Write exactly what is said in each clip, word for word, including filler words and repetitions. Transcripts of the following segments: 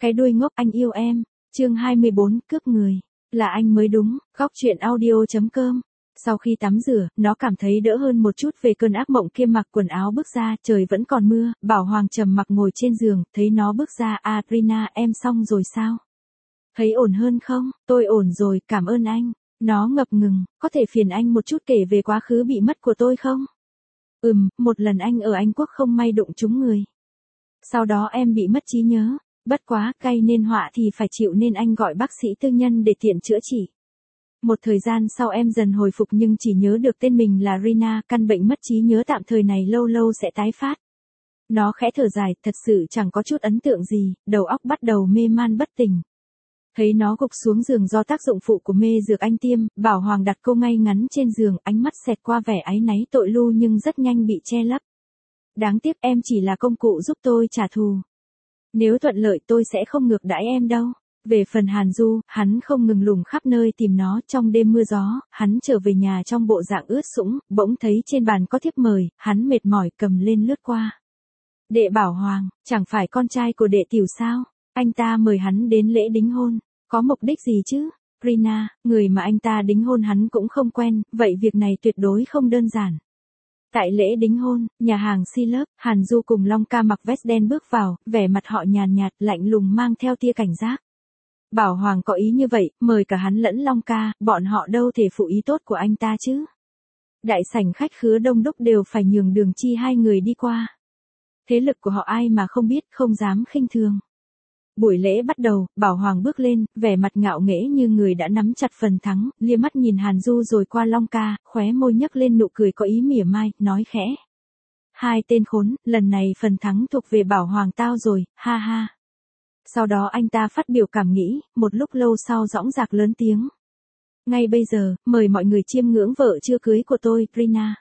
Cái đuôi ngốc anh yêu em. Chương hai mươi bốn, cướp người. Là anh mới đúng. Góc truyện audio chấm com. Sau khi tắm rửa, nó cảm thấy đỡ hơn một chút về cơn ác mộng kia, mặc quần áo bước ra, trời vẫn còn mưa, Bảo Hoàng trầm mặc ngồi trên giường, thấy nó bước ra, à Rina, em xong rồi sao? Thấy ổn hơn không? Tôi ổn rồi, cảm ơn anh. Nó ngập ngừng, có thể phiền anh một chút kể về quá khứ bị mất của tôi không? Ừm, một lần anh ở Anh Quốc không may đụng trúng người. Sau đó em bị mất trí nhớ, bất quá, gây nên họa thì phải chịu nên anh gọi bác sĩ tư nhân để tiện chữa trị. Một thời gian sau em dần hồi phục nhưng chỉ nhớ được tên mình là Rina, căn bệnh mất trí nhớ tạm thời này lâu lâu sẽ tái phát. Nó khẽ thở dài, thật sự chẳng có chút ấn tượng gì, đầu óc bắt đầu mê man bất tỉnh. Thấy nó gục xuống giường do tác dụng phụ của mê dược anh tiêm, Bảo Hoàng đặt cô ngay ngắn trên giường, ánh mắt xẹt qua vẻ áy náy tội lu nhưng rất nhanh bị che lấp. Đáng tiếc em chỉ là công cụ giúp tôi trả thù. Nếu thuận lợi tôi sẽ không ngược đãi em đâu. Về phần Hàn Du, hắn không ngừng lùng khắp nơi tìm nó. Trong đêm mưa gió, hắn trở về nhà trong bộ dạng ướt sũng, bỗng thấy trên bàn có thiếp mời, hắn mệt mỏi cầm lên lướt qua. Đệ Bảo Hoàng, chẳng phải con trai của đệ Tiểu sao? Anh ta mời hắn đến lễ đính hôn, có mục đích gì chứ? Rina, người mà anh ta đính hôn hắn cũng không quen, vậy việc này tuyệt đối không đơn giản. Tại lễ đính hôn, nhà hàng Si Lớp, Hàn Du cùng Long Ca mặc vest đen bước vào, vẻ mặt họ nhàn nhạt, lạnh lùng mang theo tia cảnh giác. Bảo Hoàng có ý như vậy, mời cả hắn lẫn Long Ca, bọn họ đâu thể phụ ý tốt của anh ta chứ. Đại sảnh khách khứa đông đúc đều phải nhường đường chi hai người đi qua. Thế lực của họ ai mà không biết, không dám khinh thường. Buổi lễ bắt đầu, Bảo Hoàng bước lên, vẻ mặt ngạo nghễ như người đã nắm chặt phần thắng, lia mắt nhìn Hàn Du rồi qua Long Ca, khóe môi nhấc lên nụ cười có ý mỉa mai, nói khẽ. Hai tên khốn, lần này phần thắng thuộc về Bảo Hoàng tao rồi, ha ha. Sau đó anh ta phát biểu cảm nghĩ, một lúc lâu sau dõng dạc lớn tiếng. Ngay bây giờ, mời mọi người chiêm ngưỡng vợ chưa cưới của tôi, Rina.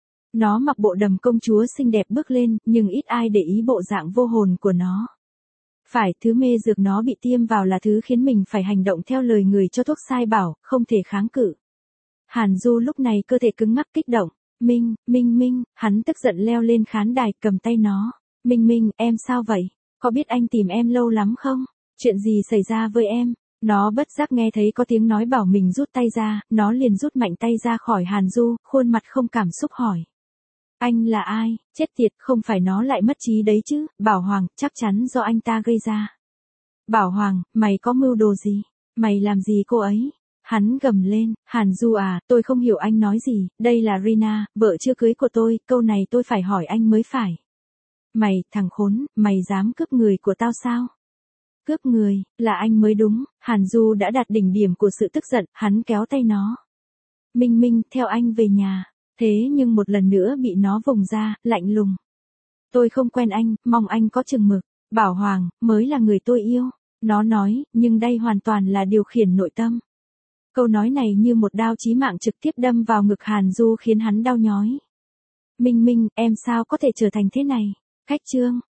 Nó mặc bộ đầm công chúa xinh đẹp bước lên, nhưng ít ai để ý bộ dạng vô hồn của nó. Phải, thứ mê dược nó bị tiêm vào là thứ khiến mình phải hành động theo lời người cho thuốc sai bảo, không thể kháng cự. Hàn Du lúc này cơ thể cứng ngắc kích động. Minh, Minh Minh, hắn tức giận leo lên khán đài cầm tay nó. Minh Minh, em sao vậy? Có biết anh tìm em lâu lắm không? Chuyện gì xảy ra với em? Nó bất giác nghe thấy có tiếng nói bảo mình rút tay ra, nó liền rút mạnh tay ra khỏi Hàn Du, khuôn mặt không cảm xúc hỏi. Anh là ai? Chết tiệt, không phải nó lại mất trí đấy chứ? Bảo Hoàng, chắc chắn do anh ta gây ra. Bảo Hoàng, mày có mưu đồ gì? Mày làm gì cô ấy? Hắn gầm lên, Hàn Du à, tôi không hiểu anh nói gì, đây là Rina, vợ chưa cưới của tôi, câu này tôi phải hỏi anh mới phải. Mày, thằng khốn, mày dám cướp người của tao sao? Cướp người, là anh mới đúng. Hàn Du đã đạt đỉnh điểm của sự tức giận, hắn kéo tay nó. Minh Minh, theo anh về nhà. Thế nhưng một lần nữa bị nó vùng ra, lạnh lùng. Tôi không quen anh, mong anh có chừng mực. Bảo Hoàng, mới là người tôi yêu. Nó nói, nhưng đây hoàn toàn là điều khiển nội tâm. Câu nói này như một đao chí mạng trực tiếp đâm vào ngực Hàn Du khiến hắn đau nhói. Minh Minh, em sao có thể trở thành thế này? Cách chương.